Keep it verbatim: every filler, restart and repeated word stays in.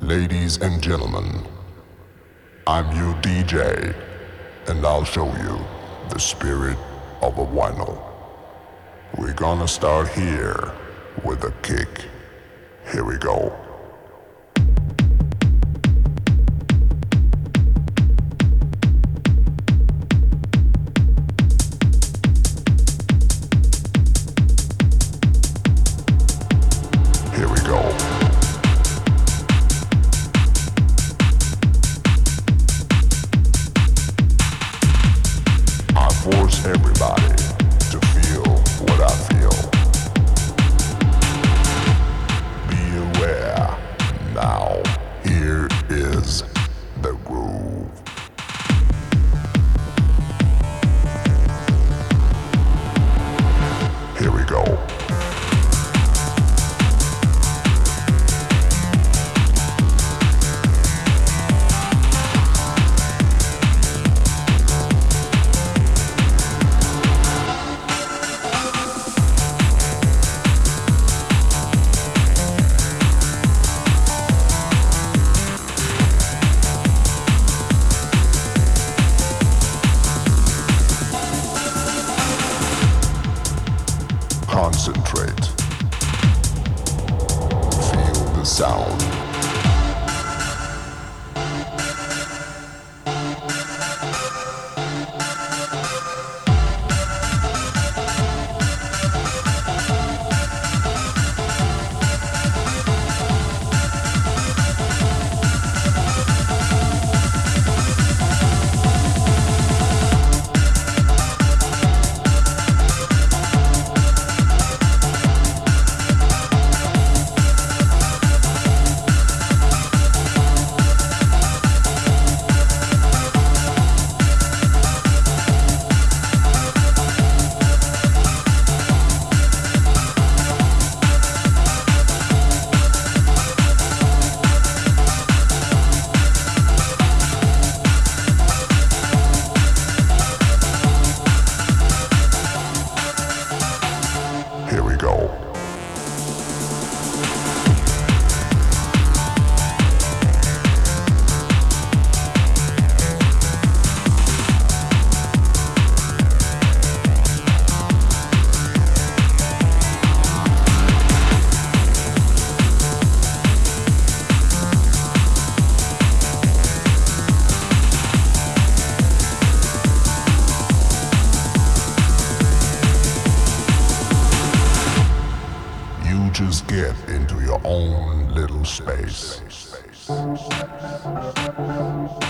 Ladies and gentlemen, I'm your D J, and I'll show you the spirit of a vinyl. We're gonna start here with a kick. Here we go. Everybody to feel what I feel. Be aware. Now, here is the groove. Here we go. Concentrate. Feel the sound. Here we go. Just get into your own little space.